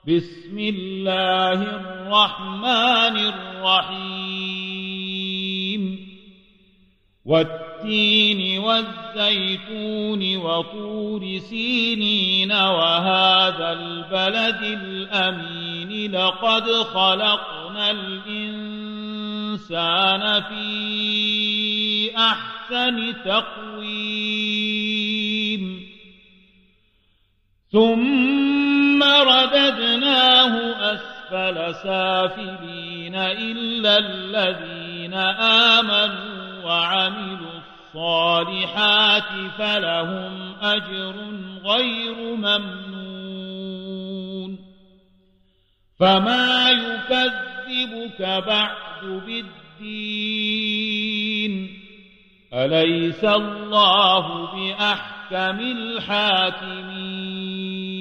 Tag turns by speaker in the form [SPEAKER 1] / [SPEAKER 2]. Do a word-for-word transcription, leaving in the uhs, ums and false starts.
[SPEAKER 1] بسم الله الرحمن الرحيم والتين والزيتون وطور سينين وهذا البلد الأمين لقد خلقنا الإنسان في أحسن تقويم ثم رددناه أسفل سافلين إلا الذين آمنوا وعملوا الصالحات فلهم أجر غير ممنون فما يكذبك بعد بالدين أليس الله بأحكم الحاكمين